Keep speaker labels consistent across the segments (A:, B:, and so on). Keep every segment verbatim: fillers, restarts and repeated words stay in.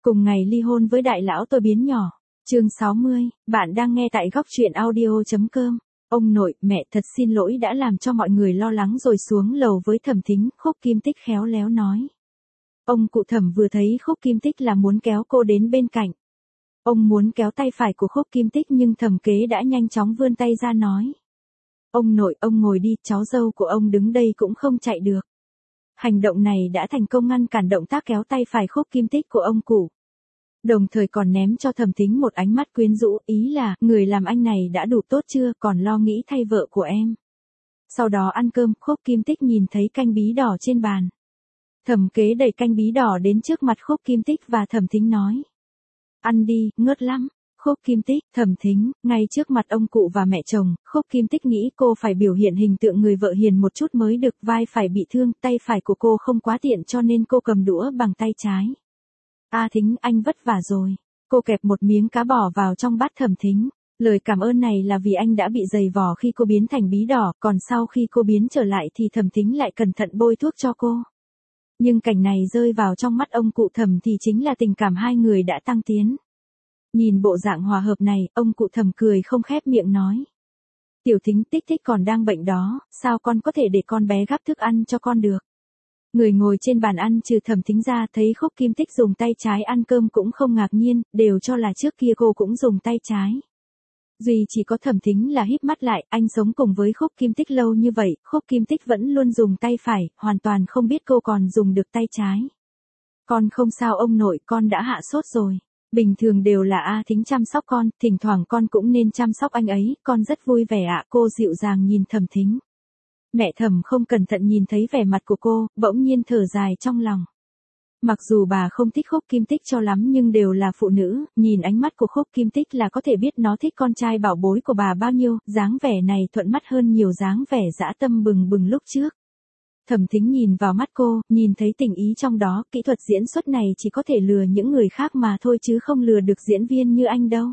A: Cùng ngày ly hôn với đại lão tôi biến nhỏ. Chương sáu mươi, bạn đang nghe tại góc truyện audio chấm com. Ông nội, mẹ thật xin lỗi đã làm cho mọi người lo lắng rồi xuống lầu với Thẩm Thính, Khúc Kim Tích khéo léo nói. Ông cụ Thẩm vừa thấy Khúc Kim Tích là muốn kéo cô đến bên cạnh. Ông muốn kéo tay phải của Khúc Kim Tích nhưng Thẩm Kế đã nhanh chóng vươn tay ra nói. Ông nội, ông ngồi đi, cháu dâu của ông đứng đây cũng không chạy được. Hành động này đã thành công ngăn cản động tác kéo tay phải Khúc Kim Tích của ông cụ. Đồng thời còn ném cho Thẩm Thính một ánh mắt quyến rũ, ý là, người làm anh này đã đủ tốt chưa, còn lo nghĩ thay vợ của em. Sau đó ăn cơm, Khúc Kim Tích nhìn thấy canh bí đỏ trên bàn. Thẩm Kế đẩy canh bí đỏ đến trước mặt Khúc Kim Tích và Thẩm Thính nói. Ăn đi, ngớt lắm. Khúc Kim Tích, Thẩm Thính, ngay trước mặt ông cụ và mẹ chồng, Khúc Kim Tích nghĩ cô phải biểu hiện hình tượng người vợ hiền một chút mới được, vai phải bị thương, tay phải của cô không quá tiện cho nên cô cầm đũa bằng tay trái. A Thính, anh vất vả rồi. Cô kẹp một miếng cá bỏ vào trong bát Thẩm Thính. Lời cảm ơn này là vì anh đã bị dày vò khi cô biến thành bí đỏ, còn sau khi cô biến trở lại thì Thẩm Thính lại cẩn thận bôi thuốc cho cô. Nhưng cảnh này rơi vào trong mắt ông cụ Thẩm thì chính là tình cảm hai người đã tăng tiến. Nhìn bộ dạng hòa hợp này, ông cụ Thẩm cười không khép miệng nói. Tiểu Thính, Tích Tích còn đang bệnh đó, sao con có thể để con bé gắp thức ăn cho con được. Người ngồi trên bàn ăn trừ Thẩm Thính ra thấy Khúc Kim Tích dùng tay trái ăn cơm cũng không ngạc nhiên, đều cho là trước kia cô cũng dùng tay trái. Duy chỉ có Thẩm Thính là híp mắt lại, anh sống cùng với Khúc Kim Tích lâu như vậy, Khúc Kim Tích vẫn luôn dùng tay phải, hoàn toàn không biết cô còn dùng được tay trái. Con không sao ông nội, con đã hạ sốt rồi. Bình thường đều là A Thính chăm sóc con, thỉnh thoảng con cũng nên chăm sóc anh ấy, con rất vui vẻ ạ. Cô dịu dàng nhìn Thẩm Thính. Mẹ Thẩm không cẩn thận nhìn thấy vẻ mặt của cô, bỗng nhiên thở dài trong lòng. Mặc dù bà không thích Khúc Kim Tích cho lắm nhưng đều là phụ nữ, nhìn ánh mắt của Khúc Kim Tích là có thể biết nó thích con trai bảo bối của bà bao nhiêu, dáng vẻ này thuận mắt hơn nhiều dáng vẻ dã tâm bừng bừng lúc trước. Thẩm Thính nhìn vào mắt cô, nhìn thấy tình ý trong đó, kỹ thuật diễn xuất này chỉ có thể lừa những người khác mà thôi chứ không lừa được diễn viên như anh đâu.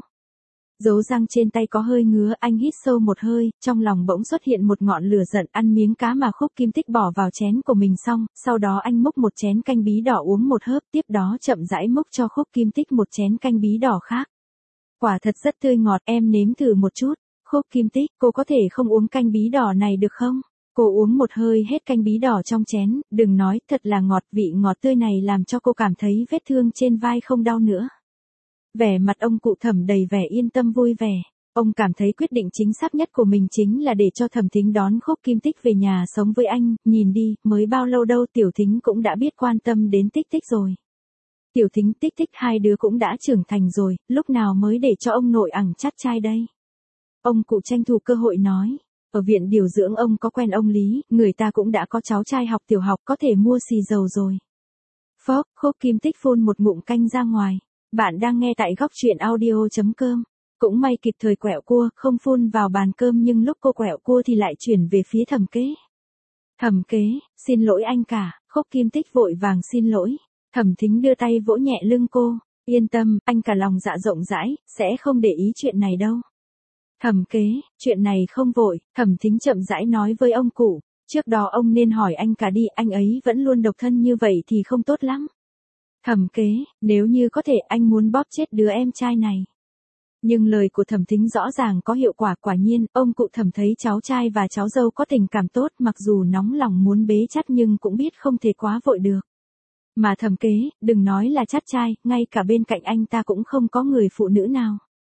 A: Dấu răng trên tay có hơi ngứa, anh hít sâu một hơi, trong lòng bỗng xuất hiện một ngọn lửa giận, ăn miếng cá mà Khúc Kim Tích bỏ vào chén của mình xong, sau đó anh múc một chén canh bí đỏ uống một hớp, tiếp đó chậm rãi múc cho Khúc Kim Tích một chén canh bí đỏ khác. Quả thật rất tươi ngọt, em nếm thử một chút. Khúc Kim Tích, cô có thể không uống canh bí đỏ này được không? Cô uống một hơi hết canh bí đỏ trong chén, đừng nói, thật là ngọt, vị ngọt tươi này làm cho cô cảm thấy vết thương trên vai không đau nữa. Vẻ mặt ông cụ Thẩm đầy vẻ yên tâm vui vẻ. Ông cảm thấy quyết định chính xác nhất của mình chính là để cho Thẩm Thính đón Khúc Kim Tích về nhà sống với anh, nhìn đi, mới bao lâu đâu Tiểu Thính cũng đã biết quan tâm đến Tích Tích rồi. Tiểu Thính, Tích Tích hai đứa cũng đã trưởng thành rồi, lúc nào mới để cho ông nội ẵng chắt trai đây? Ông cụ tranh thủ cơ hội nói. Ở viện điều dưỡng ông có quen ông Lý, người ta cũng đã có cháu trai học tiểu học có thể mua xì dầu rồi. Phốc, Khúc Kim Tích phun một ngụm canh ra ngoài. Bạn đang nghe tại góc truyện audio chấm com. Cũng may kịp thời quẹo cua, không phun vào bàn cơm nhưng lúc cô quẹo cua thì lại chuyển về phía Thẩm Kế. Thẩm Kế, xin lỗi anh cả. Khúc Kim Tích vội vàng xin lỗi. Thẩm Thính đưa tay vỗ nhẹ lưng cô. Yên tâm, anh cả lòng dạ rộng rãi, sẽ không để ý chuyện này đâu. Thẩm Kế, chuyện này không vội, Thẩm Thính chậm rãi nói với ông cụ. Trước đó ông nên hỏi anh cả đi, anh ấy vẫn luôn độc thân như vậy thì không tốt lắm. Thẩm Kế, nếu như có thể anh muốn bóp chết đứa em trai này. Nhưng lời của Thẩm Thính rõ ràng có hiệu quả, quả nhiên, ông cụ Thẩm thấy cháu trai và cháu dâu có tình cảm tốt, mặc dù nóng lòng muốn bế chắt nhưng cũng biết không thể quá vội được. Mà Thẩm Kế, đừng nói là chắt trai, ngay cả bên cạnh anh ta cũng không có người phụ nữ nào.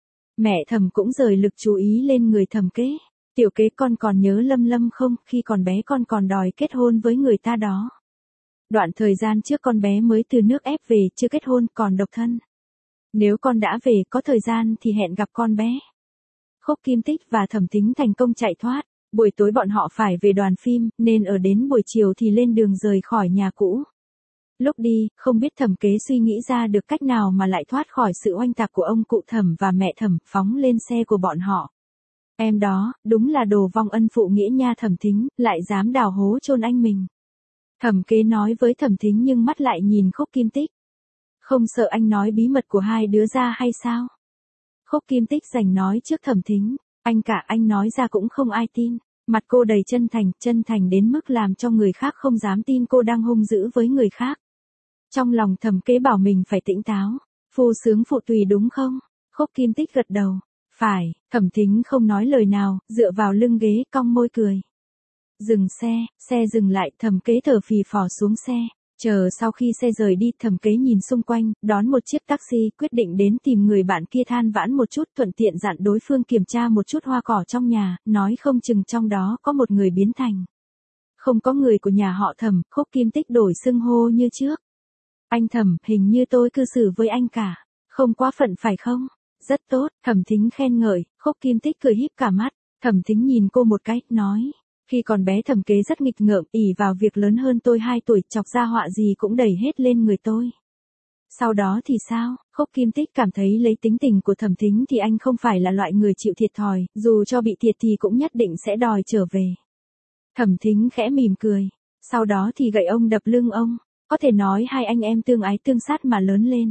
A: Mẹ Thẩm cũng rời lực chú ý lên người Thẩm Kế. Tiểu Kế, con còn nhớ Lâm Lâm không, khi còn bé con còn đòi kết hôn với người ta đó. Đoạn thời gian trước con bé mới từ nước ép về, chưa kết hôn, còn độc thân. Nếu con đã về, có thời gian thì hẹn gặp con bé. Khúc Kim Tích và Thẩm Thính thành công chạy thoát. Buổi tối bọn họ phải về đoàn phim, nên ở đến buổi chiều thì lên đường rời khỏi nhà cũ. Lúc đi, không biết Thẩm Kế suy nghĩ ra được cách nào mà lại thoát khỏi sự oanh tạc của ông cụ Thẩm và mẹ Thẩm, phóng lên xe của bọn họ. Em đó, đúng là đồ vong ân phụ nghĩa nha Thẩm Thính, lại dám đào hố chôn anh mình. Thẩm Kế nói với Thẩm Thính nhưng mắt lại nhìn Khúc Kim Tích. Không sợ anh nói bí mật của hai đứa ra hay sao? Khúc Kim Tích giành nói trước Thẩm Thính, anh cả anh nói ra cũng không ai tin. Mặt cô đầy chân thành, chân thành đến mức làm cho người khác không dám tin cô đang hung dữ với người khác. Trong lòng Thẩm Kế bảo mình phải tỉnh táo. Phu sướng phụ tùy đúng không? Khúc Kim Tích gật đầu. Phải, Thẩm Thính không nói lời nào, dựa vào lưng ghế cong môi cười. Dừng xe, xe dừng lại, Thẩm Kế thở phì phò xuống xe. Chờ sau khi xe rời đi, Thẩm Kế nhìn xung quanh, đón một chiếc taxi, quyết định đến tìm người bạn kia than vãn một chút, thuận tiện dặn đối phương kiểm tra một chút hoa cỏ trong nhà, nói không chừng trong đó có một người biến thành. Không có người của nhà họ Thẩm, Khúc Kim Tích đổi xưng hô như trước. Anh Thẩm, hình như tôi cư xử với anh cả, không quá phận phải không? Rất tốt, Thẩm Thính khen ngợi, Khúc Kim Tích cười híp cả mắt, Thẩm Thính nhìn cô một cái, nói. Khi còn bé Thẩm Kế rất nghịch ngợm, ỷ vào việc lớn hơn tôi hai tuổi, chọc ra họa gì cũng đẩy hết lên người tôi. Sau đó thì sao? Khúc Kim Tích cảm thấy lấy tính tình của Thẩm Thính thì anh không phải là loại người chịu thiệt thòi, dù cho bị thiệt thì cũng nhất định sẽ đòi trở về. Thẩm Thính khẽ mỉm cười, sau đó thì gậy ông đập lưng ông, có thể nói hai anh em tương ái tương sát mà lớn lên.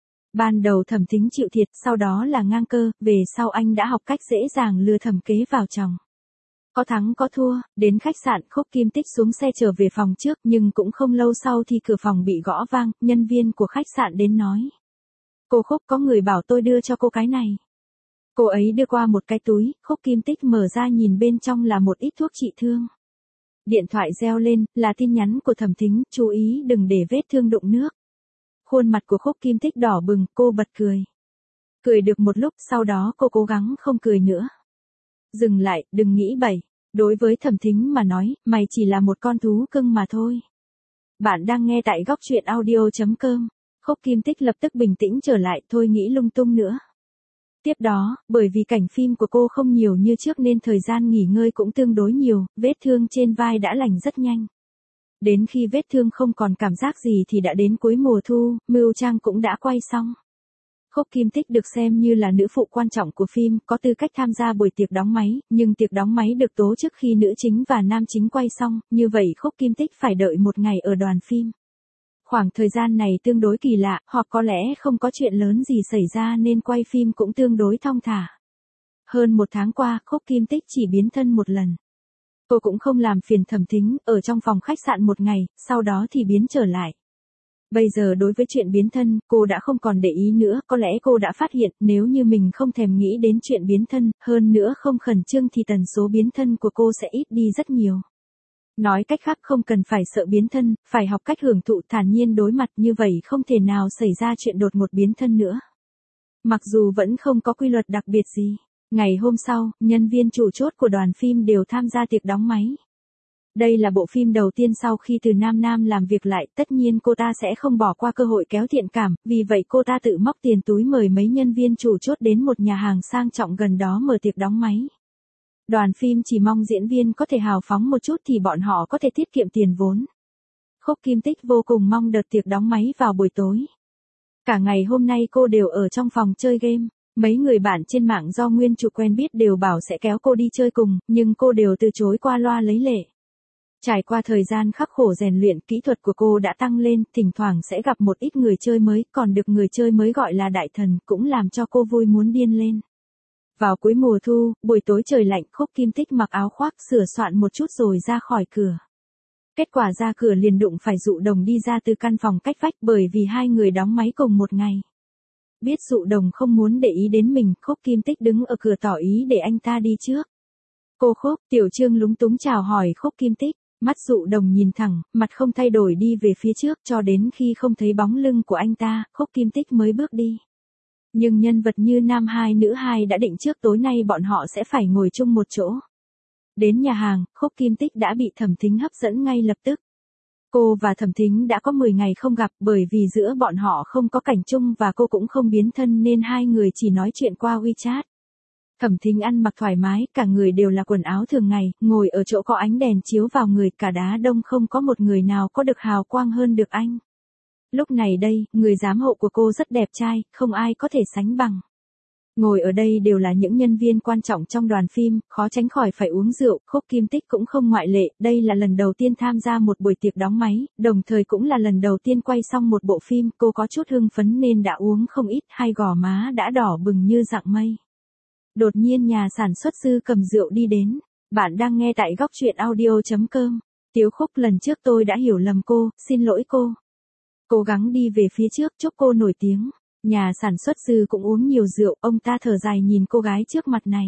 A: Ban đầu Thẩm Thính chịu thiệt, sau đó là ngang cơ, về sau anh đã học cách dễ dàng lừa Thẩm Kế vào chồng. Có thắng có thua, đến khách sạn, Khúc Kim Tích xuống xe trở về phòng trước, nhưng cũng không lâu sau thì cửa phòng bị gõ vang, nhân viên của khách sạn đến nói. Cô Khúc, có người bảo tôi đưa cho cô cái này. Cô ấy đưa qua một cái túi, Khúc Kim Tích mở ra nhìn bên trong là một ít thuốc trị thương. Điện thoại reo lên, là tin nhắn của Thẩm Thính, chú ý đừng để vết thương đụng nước. Khuôn mặt của Khúc Kim Tích đỏ bừng, cô bật cười. Cười được một lúc, sau đó cô cố gắng không cười nữa. Dừng lại, đừng nghĩ bậy. Đối với Thẩm Thính mà nói, mày chỉ là một con thú cưng mà thôi. Bạn đang nghe tại góc truyện audio chấm com. Khúc Kim Tích lập tức bình tĩnh trở lại, thôi nghĩ lung tung nữa. Tiếp đó, bởi vì cảnh phim của cô không nhiều như trước nên thời gian nghỉ ngơi cũng tương đối nhiều, vết thương trên vai đã lành rất nhanh. Đến khi vết thương không còn cảm giác gì thì đã đến cuối mùa thu, mưu trang cũng đã quay xong. Khúc Kim Tích được xem như là nữ phụ quan trọng của phim, có tư cách tham gia buổi tiệc đóng máy, nhưng tiệc đóng máy được tổ chức khi nữ chính và nam chính quay xong, như vậy Khúc Kim Tích phải đợi một ngày ở đoàn phim. Khoảng thời gian này tương đối kỳ lạ, hoặc có lẽ không có chuyện lớn gì xảy ra nên quay phim cũng tương đối thong thả. Hơn một tháng qua, Khúc Kim Tích chỉ biến thân một lần. Cô cũng không làm phiền Thẩm Thính, ở trong phòng khách sạn một ngày, sau đó thì biến trở lại. Bây giờ đối với chuyện biến thân, cô đã không còn để ý nữa, có lẽ cô đã phát hiện nếu như mình không thèm nghĩ đến chuyện biến thân, hơn nữa không khẩn trương thì tần số biến thân của cô sẽ ít đi rất nhiều. Nói cách khác không cần phải sợ biến thân, phải học cách hưởng thụ thản nhiên đối mặt, như vậy không thể nào xảy ra chuyện đột ngột biến thân nữa. Mặc dù vẫn không có quy luật đặc biệt gì. Ngày hôm sau, nhân viên chủ chốt của đoàn phim đều tham gia tiệc đóng máy. Đây là bộ phim đầu tiên sau khi Từ Nam Nam làm việc lại, tất nhiên cô ta sẽ không bỏ qua cơ hội kéo thiện cảm, vì vậy cô ta tự móc tiền túi mời mấy nhân viên chủ chốt đến một nhà hàng sang trọng gần đó mở tiệc đóng máy. Đoàn phim chỉ mong diễn viên có thể hào phóng một chút thì bọn họ có thể tiết kiệm tiền vốn. Khúc Kim Tích vô cùng mong đợt tiệc đóng máy vào buổi tối. Cả ngày hôm nay cô đều ở trong phòng chơi game. Mấy người bạn trên mạng do nguyên chủ quen biết đều bảo sẽ kéo cô đi chơi cùng, nhưng cô đều từ chối qua loa lấy lệ. Trải qua thời gian khắc khổ rèn luyện, kỹ thuật của cô đã tăng lên, thỉnh thoảng sẽ gặp một ít người chơi mới, còn được người chơi mới gọi là đại thần, cũng làm cho cô vui muốn điên lên. Vào cuối mùa thu, buổi tối trời lạnh, Khúc Kim Tích mặc áo khoác, sửa soạn một chút rồi ra khỏi cửa. Kết quả ra cửa liền đụng phải Dụ Đồng đi ra từ căn phòng cách vách, bởi vì hai người đóng máy cùng một ngày. Biết Dụ Đồng không muốn để ý đến mình, Khúc Kim Tích đứng ở cửa tỏ ý để anh ta đi trước. Cô Khúc, Tiểu Trương lúng túng chào hỏi Khúc Kim Tích, mắt Dụ Đồng nhìn thẳng, mặt không thay đổi đi về phía trước cho đến khi không thấy bóng lưng của anh ta, Khúc Kim Tích mới bước đi. Nhưng nhân vật như nam hai nữ hai đã định trước tối nay bọn họ sẽ phải ngồi chung một chỗ. Đến nhà hàng, Khúc Kim Tích đã bị Thẩm Thính hấp dẫn ngay lập tức. Cô và Thẩm Thính đã có mười ngày không gặp, bởi vì giữa bọn họ không có cảnh chung và cô cũng không biến thân nên hai người chỉ nói chuyện qua WeChat. Thẩm Thính ăn mặc thoải mái, cả người đều là quần áo thường ngày, ngồi ở chỗ có ánh đèn chiếu vào người, cả đá đông không có một người nào có được hào quang hơn được anh. Lúc này đây, người giám hộ của cô rất đẹp trai, không ai có thể sánh bằng. Ngồi ở đây đều là những nhân viên quan trọng trong đoàn phim, khó tránh khỏi phải uống rượu, Khúc Kim Tích cũng không ngoại lệ, đây là lần đầu tiên tham gia một buổi tiệc đóng máy, đồng thời cũng là lần đầu tiên quay xong một bộ phim, cô có chút hưng phấn nên đã uống không ít, hai gò má đã đỏ bừng như dạng mây. Đột nhiên nhà sản xuất sư cầm rượu đi đến, bạn đang nghe tại góc truyện audio chấm com. Tiếu Khúc, lần trước tôi đã hiểu lầm cô, xin lỗi cô. Cố gắng đi về phía trước, chúc cô nổi tiếng. Nhà sản xuất Dư cũng uống nhiều rượu, ông ta thở dài nhìn cô gái trước mặt này.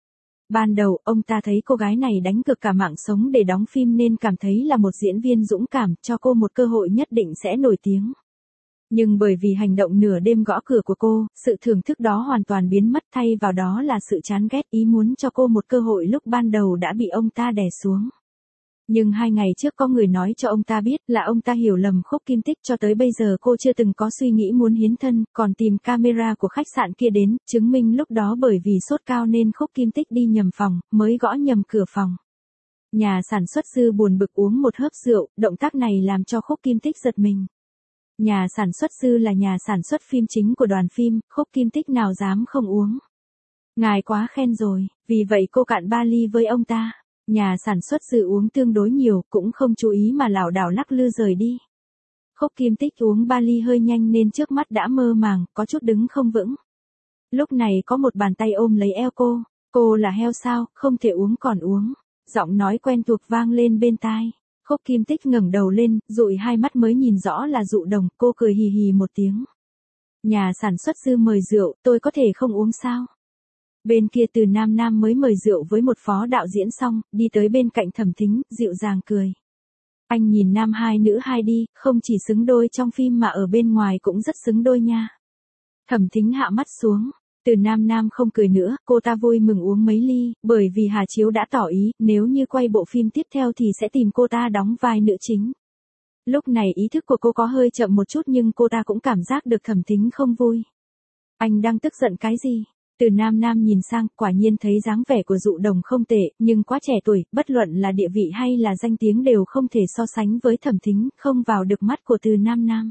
A: Ban đầu, ông ta thấy cô gái này đánh cược cả mạng sống để đóng phim nên cảm thấy là một diễn viên dũng cảm, cho cô một cơ hội nhất định sẽ nổi tiếng. Nhưng bởi vì hành động nửa đêm gõ cửa của cô, sự thưởng thức đó hoàn toàn biến mất, thay vào đó là sự chán ghét, ý muốn cho cô một cơ hội lúc ban đầu đã bị ông ta đè xuống. Nhưng hai ngày trước có người nói cho ông ta biết là ông ta hiểu lầm Khúc Kim Tích, cho tới bây giờ cô chưa từng có suy nghĩ muốn hiến thân, còn tìm camera của khách sạn kia đến, chứng minh lúc đó bởi vì sốt cao nên Khúc Kim Tích đi nhầm phòng, mới gõ nhầm cửa phòng. Nhà sản xuất Dư buồn bực uống một hớp rượu, động tác này làm cho Khúc Kim Tích giật mình. Nhà sản xuất Dư là nhà sản xuất phim chính của đoàn phim, Khúc Kim Tích nào dám không uống. Ngài quá khen rồi, vì vậy cô cạn ba ly với ông ta. Nhà sản xuất Dư uống tương đối nhiều, cũng không chú ý mà lảo đảo lắc lư rời đi. Khúc Kim Tích uống ba ly hơi nhanh nên trước mắt đã mơ màng, có chút đứng không vững. Lúc này có một bàn tay ôm lấy eo cô, cô là heo sao, không thể uống còn uống. Giọng nói quen thuộc vang lên bên tai. Khúc Kim Tích ngẩng đầu lên, dụi hai mắt mới nhìn rõ là Dụ Đồng, cô cười hì hì một tiếng. Nhà sản xuất Dư mời rượu, tôi có thể không uống sao? Bên kia Từ Nam Nam mới mời rượu với một phó đạo diễn xong, đi tới bên cạnh Thẩm Thính, dịu dàng cười. Anh nhìn nam hai nữ hai đi, không chỉ xứng đôi trong phim mà ở bên ngoài cũng rất xứng đôi nha. Thẩm Thính hạ mắt xuống. Từ Nam Nam không cười nữa, cô ta vui mừng uống mấy ly, bởi vì Hà Chiếu đã tỏ ý, nếu như quay bộ phim tiếp theo thì sẽ tìm cô ta đóng vai nữ chính. Lúc này ý thức của cô có hơi chậm một chút nhưng cô ta cũng cảm giác được Thẩm Thính không vui. Anh đang tức giận cái gì? Từ Nam Nam nhìn sang, quả nhiên thấy dáng vẻ của Dụ Đồng không tệ, nhưng quá trẻ tuổi, bất luận là địa vị hay là danh tiếng đều không thể so sánh với Thẩm Thính, không vào được mắt của Từ Nam Nam.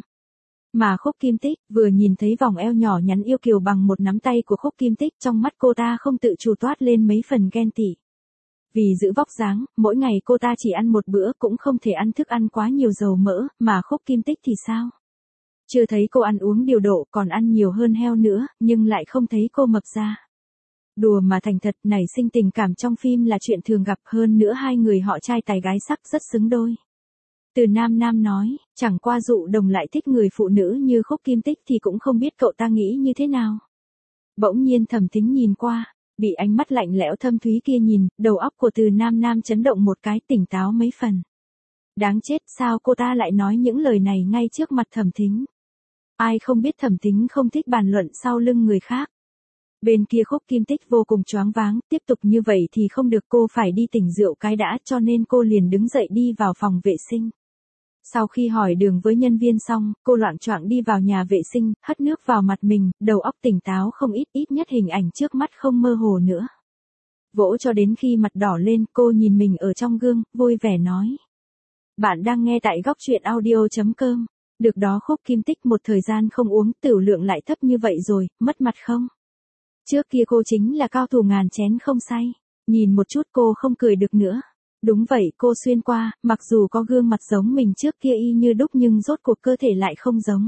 A: Mà Khúc Kim Tích, vừa nhìn thấy vòng eo nhỏ nhắn yêu kiều bằng một nắm tay của Khúc Kim Tích, trong mắt cô ta không tự chủ toát lên mấy phần ghen tị. Vì giữ vóc dáng, mỗi ngày cô ta chỉ ăn một bữa cũng không thể ăn thức ăn quá nhiều dầu mỡ, mà Khúc Kim Tích thì sao? Chưa thấy cô ăn uống điều độ, còn ăn nhiều hơn heo nữa, nhưng lại không thấy cô mập ra. Đùa mà thành thật, nảy sinh tình cảm trong phim là chuyện thường gặp, hơn nữa hai người họ trai tài gái sắc rất xứng đôi. Từ Nam Nam nói, chẳng qua Dụ Đồng lại thích người phụ nữ như Khúc Kim Tích thì cũng không biết cậu ta nghĩ như thế nào. Bỗng nhiên Thẩm Thính nhìn qua, bị ánh mắt lạnh lẽo thâm thúy kia nhìn, đầu óc của Từ Nam Nam chấn động một cái, tỉnh táo mấy phần. Đáng chết, sao cô ta lại nói những lời này ngay trước mặt Thẩm Thính? Ai không biết Thẩm Thính không thích bàn luận sau lưng người khác. Bên kia Khúc Kim Tích vô cùng choáng váng, tiếp tục như vậy thì không được, cô phải đi tỉnh rượu cái đã, cho nên cô liền đứng dậy đi vào phòng vệ sinh. Sau khi hỏi đường với nhân viên xong, cô loạng choạng đi vào nhà vệ sinh, hất nước vào mặt mình, đầu óc tỉnh táo không ít, ít nhất hình ảnh trước mắt không mơ hồ nữa. Vỗ cho đến khi mặt đỏ lên, cô nhìn mình ở trong gương, vui vẻ nói. Bạn đang nghe tại góc truyện audio chấm com. Được đó, Khúc Kim Tích một thời gian không uống, tửu lượng lại thấp như vậy rồi, mất mặt không? Trước kia cô chính là cao thủ ngàn chén không say. Nhìn một chút cô không cười được nữa. Đúng vậy, cô xuyên qua, mặc dù có gương mặt giống mình trước kia y như đúc nhưng rốt cuộc cơ thể lại không giống.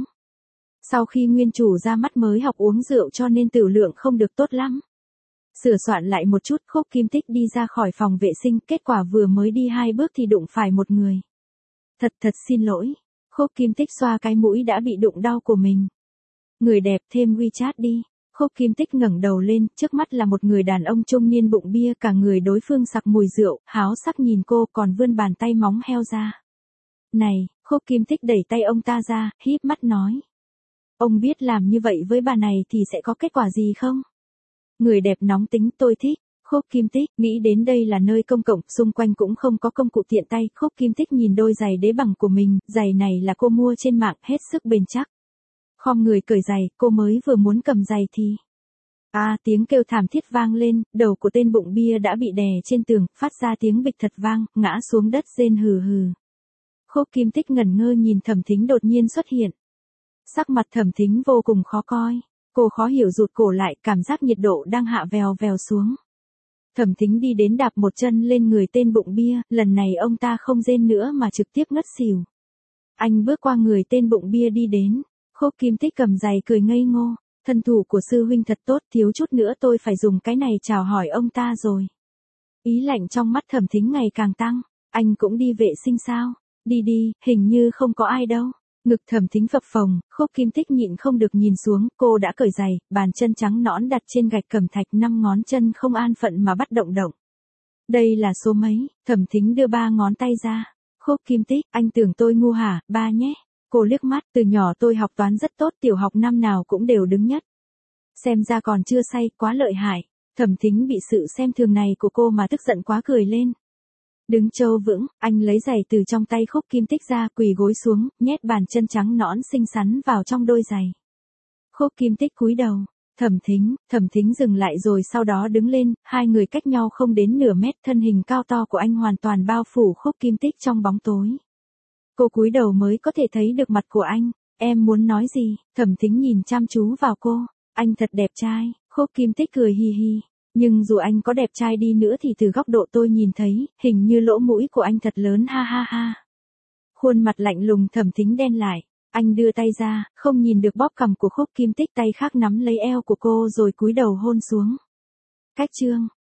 A: Sau khi nguyên chủ ra mắt mới học uống rượu cho nên tửu lượng không được tốt lắm. Sửa soạn lại một chút, Khúc Kim Tích đi ra khỏi phòng vệ sinh, kết quả vừa mới đi hai bước thì đụng phải một người. Thật thật xin lỗi. Khúc Kim Tích xoa cái mũi đã bị đụng đau của mình. Người đẹp, thêm WeChat đi. Khúc Kim Tích ngẩng đầu lên, trước mắt là một người đàn ông trung niên bụng bia, cả người đối phương sặc mùi rượu, háo sắc nhìn cô còn vươn bàn tay móng heo ra. Này, Khúc Kim Tích đẩy tay ông ta ra, híp mắt nói. Ông biết làm như vậy với bà này thì sẽ có kết quả gì không? Người đẹp nóng tính, tôi thích. Khúc Kim Tích nghĩ đến đây là nơi công cộng, xung quanh cũng không có công cụ tiện tay. Khúc Kim Tích nhìn đôi giày đế bằng của mình, giày này là cô mua trên mạng, hết sức bền chắc. Khom người cởi giày, cô mới vừa muốn cầm giày thì... À, tiếng kêu thảm thiết vang lên, đầu của tên bụng bia đã bị đè trên tường, phát ra tiếng bịch thật vang, ngã xuống đất rên hừ hừ. Khúc Kim Tích ngẩn ngơ nhìn Thẩm Thính đột nhiên xuất hiện. Sắc mặt Thẩm Thính vô cùng khó coi, cô khó hiểu rụt cổ lại, cảm giác nhiệt độ đang hạ vèo vèo xuống. Thẩm Thính đi đến đạp một chân lên người tên bụng bia, lần này ông ta không rên nữa mà trực tiếp ngất xỉu. Anh bước qua người tên bụng bia đi đến, Khúc Kim Tích cầm giày cười ngây ngô, thân thủ của sư huynh thật tốt, thiếu chút nữa tôi phải dùng cái này chào hỏi ông ta rồi. Ý lạnh trong mắt Thẩm Thính ngày càng tăng, anh cũng đi vệ sinh sao? Đi đi, hình như không có ai đâu. Ngực Thẩm Thính phập phồng, Khúc Kim Tích nhịn không được nhìn xuống, cô đã cởi giày, bàn chân trắng nõn đặt trên gạch cẩm thạch, năm ngón chân không an phận mà bắt động động. Đây là số mấy? Thẩm Thính đưa ba ngón tay ra. Khúc Kim Tích, anh tưởng tôi ngu hả, ba nhé. Cô liếc mắt, từ nhỏ tôi học toán rất tốt, tiểu học năm nào cũng đều đứng nhất. Xem ra còn chưa say, quá lợi hại. Thẩm Thính bị sự xem thường này của cô mà tức giận quá cười lên. Đứng trâu vững, anh lấy giày từ trong tay Khúc Kim Tích ra, quỳ gối xuống, nhét bàn chân trắng nõn xinh xắn vào trong đôi giày. Khúc Kim Tích cúi đầu. Thẩm Thính, Thẩm Thính dừng lại rồi sau đó đứng lên, hai người cách nhau không đến nửa mét, thân hình cao to của anh hoàn toàn bao phủ Khúc Kim Tích trong bóng tối. Cô cúi đầu mới có thể thấy được mặt của anh. Em muốn nói gì? Thẩm Thính nhìn chăm chú vào cô. Anh thật đẹp trai. Khúc Kim Tích cười hi hi. Nhưng dù anh có đẹp trai đi nữa thì từ góc độ tôi nhìn thấy, hình như lỗ mũi của anh thật lớn, ha ha ha. Khuôn mặt lạnh lùng Thẩm Thính đen lại. Anh đưa tay ra, không nhìn được bóp cằm của Khúc Kim Tích, tay khác nắm lấy eo của cô rồi cúi đầu hôn xuống. Cách chương